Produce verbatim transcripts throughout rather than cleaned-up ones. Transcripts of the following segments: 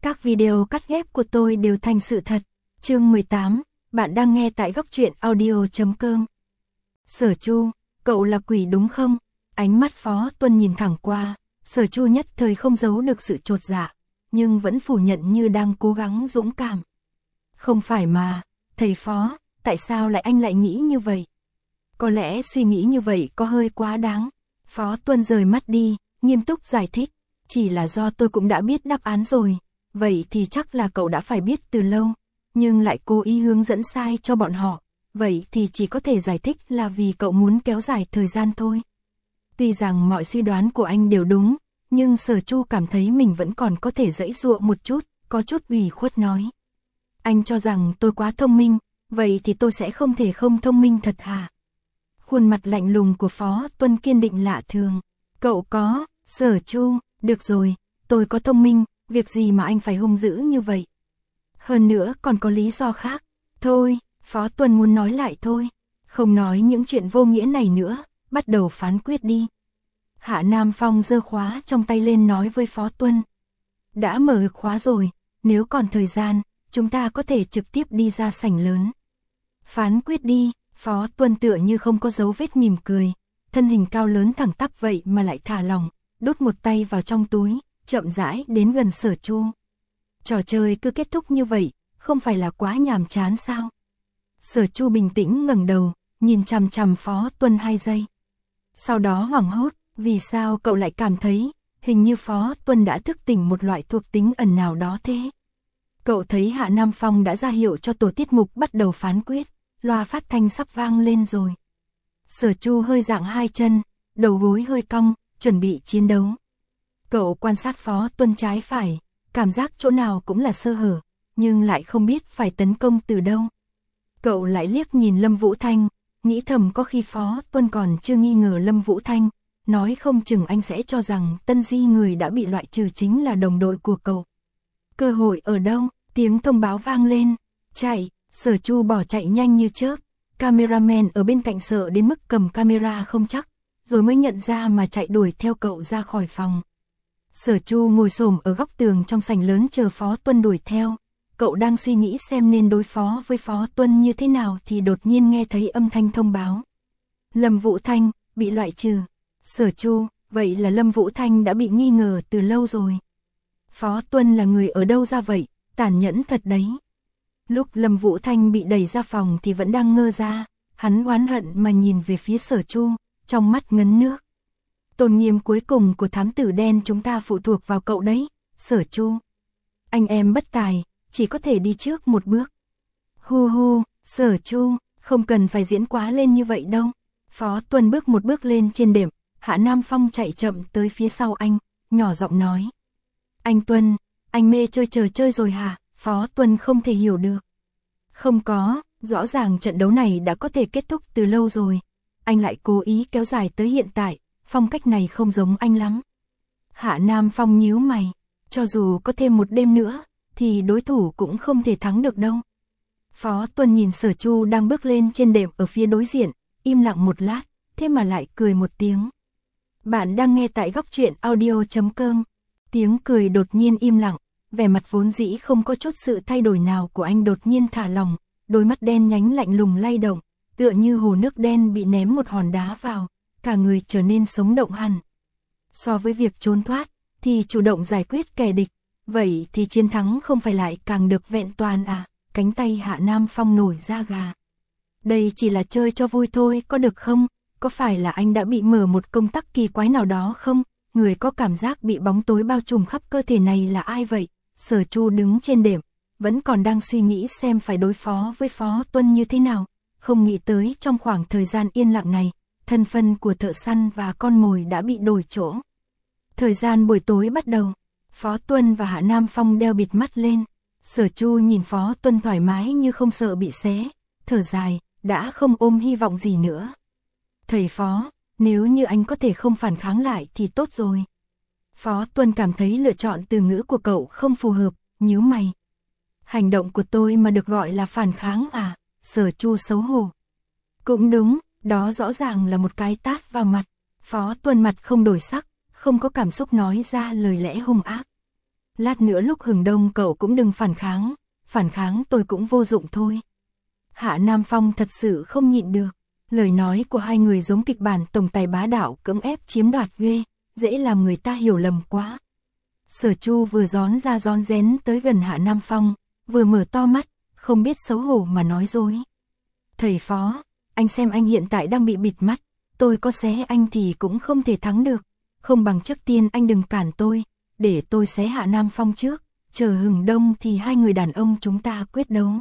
Các video cắt ghép của tôi đều thành sự thật. Chương mười tám, bạn đang nghe tại góc truyện audio chấm com. Sở Chu, cậu là quỷ đúng không? Ánh mắt Phó Tuân nhìn thẳng qua, Sở Chu nhất thời không giấu được sự chột dạ, nhưng vẫn phủ nhận như đang cố gắng dũng cảm. Không phải mà, thầy Phó, tại sao lại anh lại nghĩ như vậy? Có lẽ suy nghĩ như vậy có hơi quá đáng. Phó Tuân rời mắt đi, nghiêm túc giải thích, chỉ là do tôi cũng đã biết đáp án rồi, vậy thì chắc là cậu đã phải biết từ lâu, nhưng lại cố ý hướng dẫn sai cho bọn họ, vậy thì chỉ có thể giải thích là vì cậu muốn kéo dài thời gian thôi. Tuy rằng mọi suy đoán của anh đều đúng, nhưng Sở Chu cảm thấy mình vẫn còn có thể giãy giụa một chút, có chút ủy khuất nói. Anh cho rằng tôi quá thông minh, vậy thì tôi sẽ không thể không thông minh thật hả? Khuôn mặt lạnh lùng của Phó Tuân kiên định lạ thường. Cậu có, Sở Chu, được rồi, tôi có thông minh, việc gì mà anh phải hung dữ như vậy? Hơn nữa còn có lý do khác. Thôi, Phó Tuân muốn nói lại thôi, không nói những chuyện vô nghĩa này nữa, bắt đầu phán quyết đi. Hạ Nam Phong giơ khóa trong tay lên nói với Phó Tuân. Đã mở khóa rồi, nếu còn thời gian, chúng ta có thể trực tiếp đi ra sảnh lớn. Phán quyết đi. Phó Tuân tựa như không có dấu vết mỉm cười, thân hình cao lớn thẳng tắp vậy mà lại thả lỏng, đút một tay vào trong túi, chậm rãi đến gần Sở Chu. Trò chơi cứ kết thúc như vậy, không phải là quá nhàm chán sao? Sở Chu bình tĩnh ngẩng đầu, nhìn chằm chằm Phó Tuân hai giây. Sau đó hoảng hốt, vì sao cậu lại cảm thấy, hình như Phó Tuân đã thức tỉnh một loại thuộc tính ẩn nào đó thế? Cậu thấy Hạ Nam Phong đã ra hiệu cho tổ tiết mục bắt đầu phán quyết. Loa phát thanh sắp vang lên rồi. Sở Chu hơi dạng hai chân, đầu gối hơi cong, chuẩn bị chiến đấu. Cậu quan sát Phó Tuân trái phải, cảm giác chỗ nào cũng là sơ hở, nhưng lại không biết phải tấn công từ đâu. Cậu lại liếc nhìn Lâm Vũ Thanh, nghĩ thầm có khi Phó Tuân còn chưa nghi ngờ Lâm Vũ Thanh, nói không chừng anh sẽ cho rằng Tân Di người đã bị loại trừ chính là đồng đội của cậu. Cơ hội ở đâu? Tiếng thông báo vang lên, chạy. Sở Chu bỏ chạy nhanh như chớp, cameraman ở bên cạnh sợ đến mức cầm camera không chắc, rồi mới nhận ra mà chạy đuổi theo cậu ra khỏi phòng. Sở Chu ngồi xổm ở góc tường trong sảnh lớn chờ Phó Tuân đuổi theo, cậu đang suy nghĩ xem nên đối phó với Phó Tuân như thế nào thì đột nhiên nghe thấy âm thanh thông báo. Lâm Vũ Thanh, bị loại trừ. Sở Chu, vậy là Lâm Vũ Thanh đã bị nghi ngờ từ lâu rồi. Phó Tuân là người ở đâu ra vậy, tàn nhẫn thật đấy. Lúc Lâm Vũ Thanh bị đẩy ra phòng thì vẫn đang ngơ ra, hắn oán hận mà nhìn về phía Sở Chu, trong mắt ngấn nước. Tôn nghiêm cuối cùng của thám tử đen chúng ta phụ thuộc vào cậu đấy, Sở Chu. Anh em bất tài, chỉ có thể đi trước một bước. Hu hu, Sở Chu, không cần phải diễn quá lên như vậy đâu. Phó Tuân bước một bước lên trên đệm, Hạ Nam Phong chạy chậm tới phía sau anh, nhỏ giọng nói. Anh Tuân, anh mê chơi trò chơi rồi hả? Phó Tuân không thể hiểu được. Không có, rõ ràng trận đấu này đã có thể kết thúc từ lâu rồi. Anh lại cố ý kéo dài tới hiện tại, phong cách này không giống anh lắm. Hạ Nam Phong nhíu mày, cho dù có thêm một đêm nữa, thì đối thủ cũng không thể thắng được đâu. Phó Tuân nhìn Sở Chu đang bước lên trên đệm ở phía đối diện, im lặng một lát, thế mà lại cười một tiếng. Bạn đang nghe tại góc truyện audio chấm com. Tiếng cười đột nhiên im lặng. Vẻ mặt vốn dĩ không có chút sự thay đổi nào của anh đột nhiên thả lỏng, đôi mắt đen nhánh lạnh lùng lay động, tựa như hồ nước đen bị ném một hòn đá vào, cả người trở nên sống động hẳn. So với việc trốn thoát, thì chủ động giải quyết kẻ địch, vậy thì chiến thắng không phải lại càng được vẹn toàn à? Cánh tay Hạ Nam Phong nổi da gà. Đây chỉ là chơi cho vui thôi, có được không? Có phải là anh đã bị mở một công tắc kỳ quái nào đó không? Người có cảm giác bị bóng tối bao trùm khắp cơ thể này là ai vậy? Sở Chu đứng trên đệm, vẫn còn đang suy nghĩ xem phải đối phó với Phó Tuân như thế nào, không nghĩ tới trong khoảng thời gian yên lặng này, thân phận của thợ săn và con mồi đã bị đổi chỗ. Thời gian buổi tối bắt đầu, Phó Tuân và Hạ Nam Phong đeo bịt mắt lên, Sở Chu nhìn Phó Tuân thoải mái như không sợ bị xé, thở dài, đã không ôm hy vọng gì nữa. Thầy Phó, nếu như anh có thể không phản kháng lại thì tốt rồi. Phó Tuân cảm thấy lựa chọn từ ngữ của cậu không phù hợp, nhíu mày. Hành động của tôi mà được gọi là phản kháng à? Sở Chu xấu hổ. Cũng đúng, đó rõ ràng là một cái tát vào mặt. Phó Tuân mặt không đổi sắc, không có cảm xúc nói ra lời lẽ hung ác. lát nữa lúc hừng đông cậu cũng đừng phản kháng, phản kháng tôi cũng vô dụng thôi. Hạ Nam Phong thật sự không nhịn được, lời nói của hai người giống kịch bản tổng tài bá đạo cưỡng ép chiếm đoạt ghê, dễ làm người ta hiểu lầm quá. Sở Chu vừa gión ra gión rén tới gần Hạ Nam Phong, vừa mở to mắt, không biết xấu hổ mà nói dối. Thầy Phó, anh xem anh hiện tại đang bị bịt mắt, tôi có xé anh thì cũng không thể thắng được, không bằng trước tiên anh đừng cản tôi, để tôi xé Hạ Nam Phong trước, chờ hừng đông thì hai người đàn ông chúng ta quyết đấu.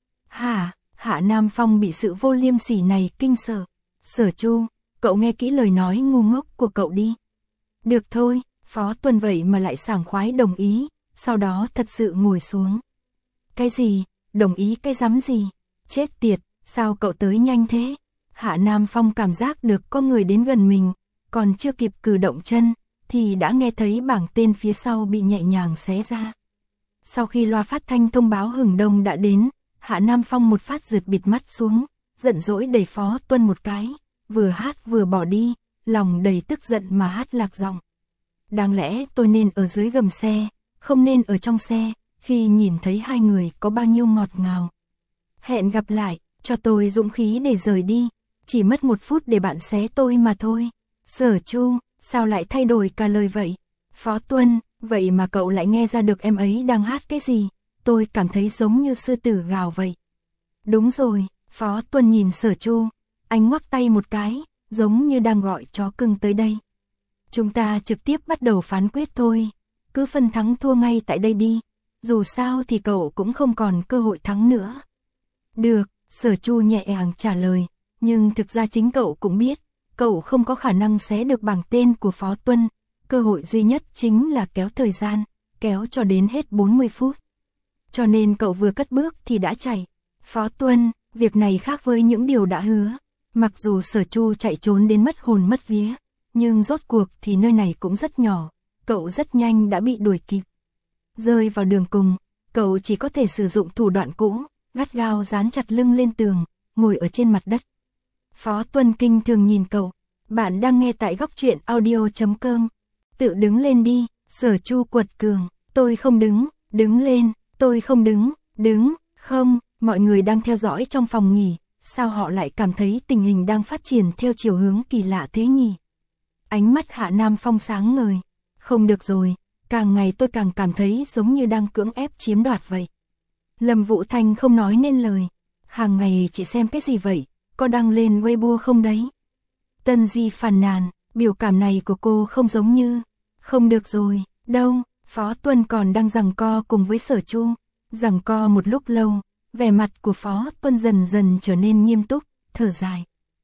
Hả, Hạ Nam Phong bị sự vô liêm sỉ này kinh sợ. Sở Chu, cậu nghe kỹ lời nói ngu ngốc của cậu đi. Được thôi, Phó Tuân vậy mà lại sảng khoái đồng ý, sau đó thật sự ngồi xuống. Cái gì, đồng ý cái rắm gì? Chết tiệt, sao cậu tới nhanh thế? Hạ Nam Phong cảm giác được có người đến gần mình, còn chưa kịp cử động chân, thì đã nghe thấy bảng tên phía sau bị nhẹ nhàng xé ra. Sau khi loa phát thanh thông báo hừng đông đã đến, Hạ Nam Phong một phát rượt bịt mắt xuống, giận dỗi đẩy Phó Tuân một cái, vừa hát vừa bỏ đi, lòng đầy tức giận mà hát lạc giọng. Đáng lẽ tôi nên ở dưới gầm xe, không nên ở trong xe, khi nhìn thấy hai người có bao nhiêu ngọt ngào. Hẹn gặp lại, cho tôi dũng khí để rời đi, chỉ mất một phút để bạn xé tôi mà thôi. Sở Chu, sao lại thay đổi cả lời vậy? Phó Tuân, vậy mà cậu lại nghe ra được em ấy đang hát cái gì? Tôi cảm thấy giống như sư tử gào vậy. Đúng rồi, Phó Tuân nhìn Sở Chu, anh ngoắc tay một cái, giống như đang gọi chó cưng tới đây. Chúng ta trực tiếp bắt đầu phán quyết thôi, cứ phân thắng thua ngay tại đây đi, dù sao thì cậu cũng không còn cơ hội thắng nữa. Được, Sở Chu nhẹ nhàng trả lời, nhưng thực ra chính cậu cũng biết, cậu không có khả năng xé được bảng tên của Phó Tuân, cơ hội duy nhất chính là kéo thời gian, kéo cho đến hết bốn mươi phút. Cho nên cậu vừa cất bước thì đã chạy. Phó Tuân, việc này khác với những điều đã hứa, mặc dù Sở Chu chạy trốn đến mất hồn mất vía, nhưng rốt cuộc thì nơi này cũng rất nhỏ, cậu rất nhanh đã bị đuổi kịp. Rơi vào đường cùng, cậu chỉ có thể sử dụng thủ đoạn cũ, gắt gao dán chặt lưng lên tường, ngồi ở trên mặt đất. Phó Tuân kinh thường nhìn cậu, bạn đang nghe tại góc truyện audio chấm com. Tự đứng lên đi, Sở Chu quật cường, tôi không đứng, đứng lên, tôi không đứng, đứng, không, mọi người đang theo dõi trong phòng nghỉ, sao họ lại cảm thấy tình hình đang phát triển theo chiều hướng kỳ lạ thế nhỉ? Ánh mắt Hạ Nam Phong sáng ngời, không được rồi, càng ngày tôi càng cảm thấy giống như đang cưỡng ép chiếm đoạt vậy. Lâm Vũ Thanh không nói nên lời, hàng ngày chị xem cái gì vậy, có đăng lên Weibo không đấy? Tân Di phàn nàn, biểu cảm này của cô không giống như, không được rồi, đâu, Phó Tuân còn đang giằng co cùng với Sở Chu, giằng co một lúc lâu, vẻ mặt của Phó Tuân dần dần trở nên nghiêm túc, thở dài.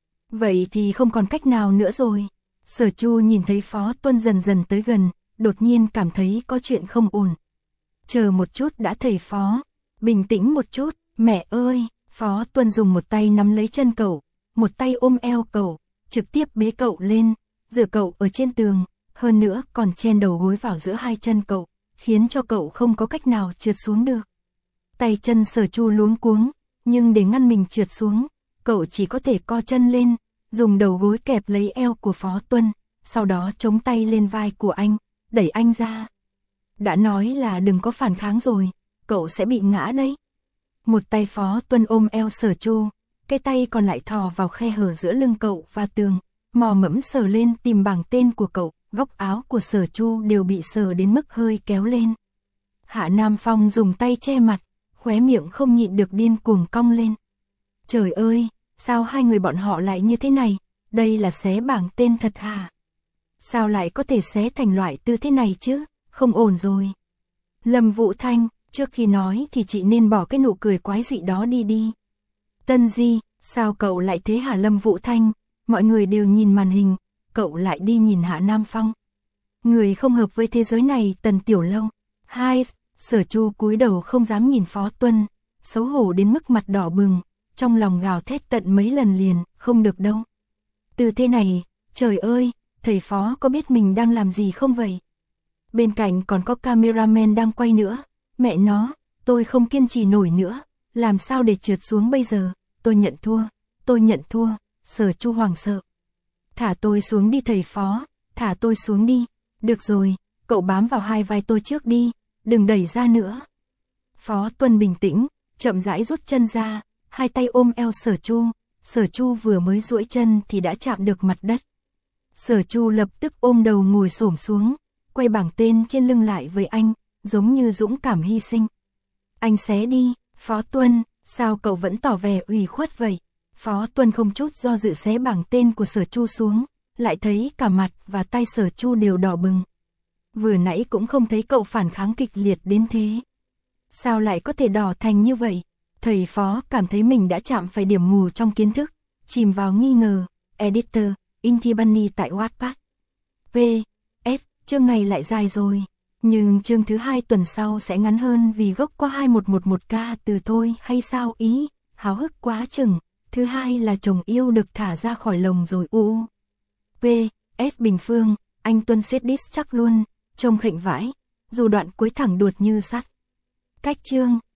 Vậy thì không còn cách nào nữa rồi. Sở Chu nhìn thấy Phó Tuân dần dần tới gần, đột nhiên cảm thấy có chuyện không ổn. Chờ một chút đã thầy Phó, bình tĩnh một chút, mẹ ơi, Phó Tuân dùng một tay nắm lấy chân cậu, một tay ôm eo cậu, trực tiếp bế cậu lên, dựa cậu ở trên tường, hơn nữa còn chen đầu gối vào giữa hai chân cậu, khiến cho cậu không có cách nào trượt xuống được. Tay chân Sở Chu luống cuống, nhưng để ngăn mình trượt xuống, cậu chỉ có thể co chân lên, dùng đầu gối kẹp lấy eo của Phó Tuân, sau đó chống tay lên vai của anh, đẩy anh ra. Đã nói là đừng có phản kháng rồi, cậu sẽ bị ngã đấy. Một tay Phó Tuân ôm eo Sở Chu, cái tay còn lại thò vào khe hở giữa lưng cậu và tường, mò mẫm sờ lên tìm bảng tên của cậu, góc áo của Sở Chu đều bị sờ đến mức hơi kéo lên. Hạ Nam Phong dùng tay che mặt, khóe miệng không nhịn được điên cuồng cong lên. Trời ơi, sao hai người bọn họ lại như thế này, đây là xé bảng tên thật hả? Sao lại có thể xé thành loại tư thế này chứ, không ổn rồi. Lâm Vũ Thanh, trước khi nói thì chị nên bỏ cái nụ cười quái dị đó đi đi. Tân Di, sao cậu lại thế hả Lâm Vũ Thanh, mọi người đều nhìn màn hình, cậu lại đi nhìn Hạ Nam Phong. Người không hợp với thế giới này Tần Tiểu Lâu. Hai, Sở Chu cúi đầu không dám nhìn Phó Tuân, xấu hổ đến mức mặt đỏ bừng, trong lòng gào thét tận mấy lần liền, không được đâu. Từ thế này, trời ơi, thầy Phó có biết mình đang làm gì không vậy? Bên cạnh còn có cameraman đang quay nữa, mẹ nó, tôi không kiên trì nổi nữa, làm sao để trượt xuống bây giờ, tôi nhận thua, tôi nhận thua, Sở Chu hoảng sợ. Thả tôi xuống đi thầy Phó, thả tôi xuống đi, được rồi, cậu bám vào hai vai tôi trước đi, đừng đẩy ra nữa. Phó Tuân bình tĩnh, chậm rãi rút chân ra, hai tay ôm eo Sở Chu, Sở Chu vừa mới duỗi chân thì đã chạm được mặt đất. Sở Chu lập tức ôm đầu ngồi xổm xuống, quay bảng tên trên lưng lại với anh, giống như dũng cảm hy sinh. Anh xé đi, Phó Tuân, sao cậu vẫn tỏ vẻ ủy khuất vậy? Phó Tuân không chút do dự xé bảng tên của Sở Chu xuống, lại thấy cả mặt và tay Sở Chu đều đỏ bừng. Vừa nãy cũng không thấy cậu phản kháng kịch liệt đến thế. Sao lại có thể đỏ thành như vậy? Thầy Phó cảm thấy mình đã chạm phải điểm mù trong kiến thức, chìm vào nghi ngờ. Editor, Inti Bunny tại Wattpad. P S, chương này lại dài rồi. Nhưng chương thứ hai tuần sau sẽ ngắn hơn vì gốc có hai một một một ca từ thôi hay sao ý, háo hức quá chừng. Thứ hai là chồng yêu được thả ra khỏi lồng rồi u. P S Bình Phương, anh Tuân xếp diss chắc luôn, trông khệnh vãi, dù đoạn cuối thẳng đuột như sắt. Cách chương.